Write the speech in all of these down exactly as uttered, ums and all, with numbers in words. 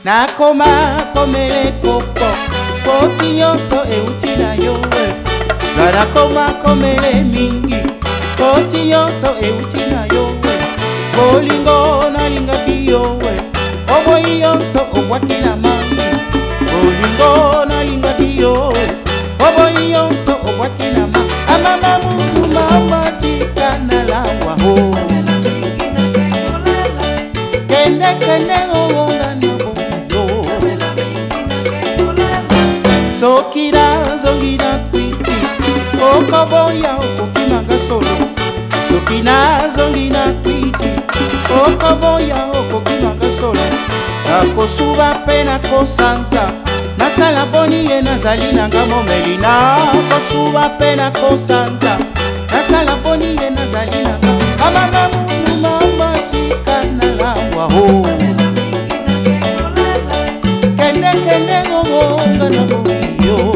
nakoma komele kopo koti nyonso euti na yo nga nakoma komele mingi koti nyonso euti na yo bolingo nalingaki yo oboyi nyonso obwaki na mai bolingo nalingaki yo oboyi nyonso obwaki na mai amama mundu mama tika na lawa ho kende kende ngonga na boyo soki nazongi na kwiti okoboya okokimanga solo soki nazongi na kwiti okoboya okokimanga solo nakosuba mpe nakosanza nasala boni ye nazali nanga momeli nakosuba mpe nakosanza nasala boni ye nazali nanga amama mundu mama tika na lawa ho kende kende ngonga na boyo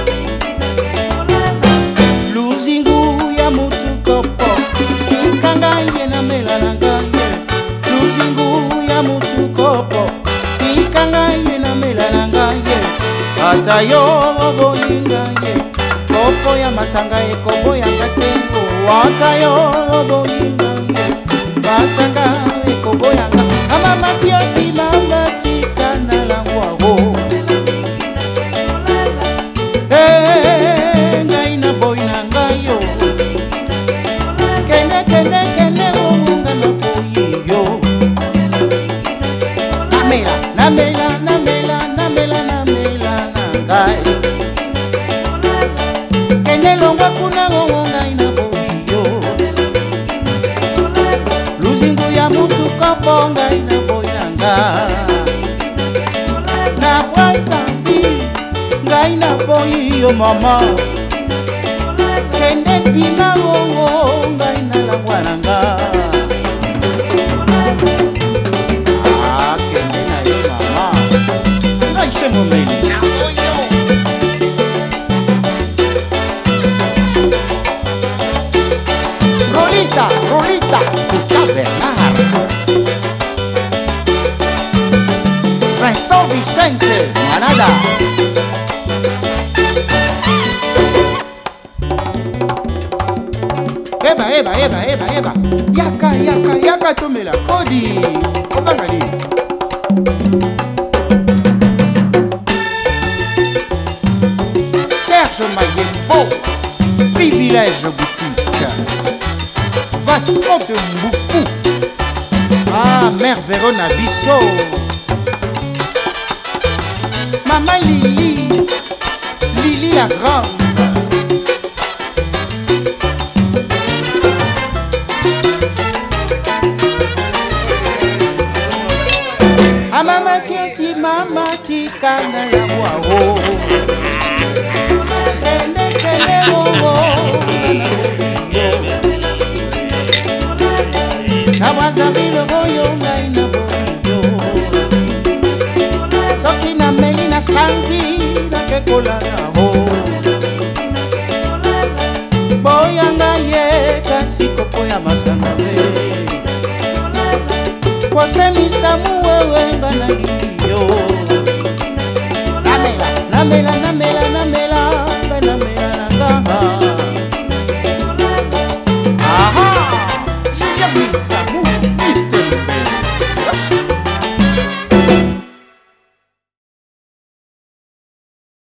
luzingu ya mutu kopo tika ngai na mela na ngai luzingu ya mutu kopo tika ngai na mela na ngai ata yo oboyi ngai kopo ya masanga ekoboyanga tengo ata yo oboyi ngai masanga ekoboyanga amama pioti mama tika na langwa ho eh ngai na boy na ngai yo kende kende kende ngonga na boy yo namela namela namela namela namela na ngai kende longa kuna ngonga ina boy yo luzingu ya mutu kopo ngai na boy na ngai na kwanza vi ngai na boy yo mama kende pina ngongo ngai na langwa na ngai ah kende na yo mama ngai se momeli Rolita, Rolita, Bernard Vincent Vicente, Manada Eba, eba, eba, eba, eba Yaka, yaka, yaka tumela Kodi, Kobangali Serge Mayembo Privilège boutique Vasco de Mboukou ah mère Vérona Bisso Maman Lili Lili la grande ah mama fieti mama tika na ya wao kende kende wo nawaza vile boyo ngai na boyo soki na meli na sanzi nakekola na ho boya ngai ye kasi kopo ya masanga me kosemisa muwewe nga na liyo namela namela namela namela nga namela nanga aha Julia Bliss